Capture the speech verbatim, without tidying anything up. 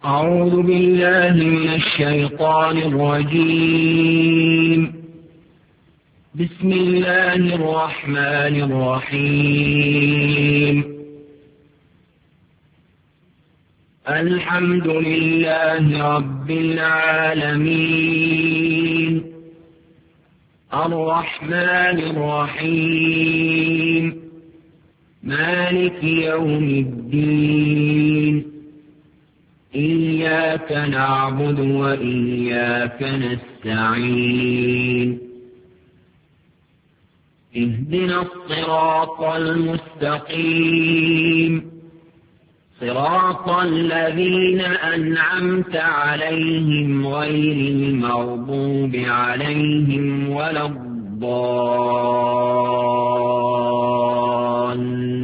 أعوذ بالله من الشيطان الرجيم. بسم الله الرحمن الرحيم. الحمد لله رب العالمين، الرحمن الرحيم، مالك يوم الدين. إياك نعبد وإياك نستعين. اهدنا الصراط المستقيم، صراط الذين أنعمت عليهم غير المغضوب عليهم ولا الضالين.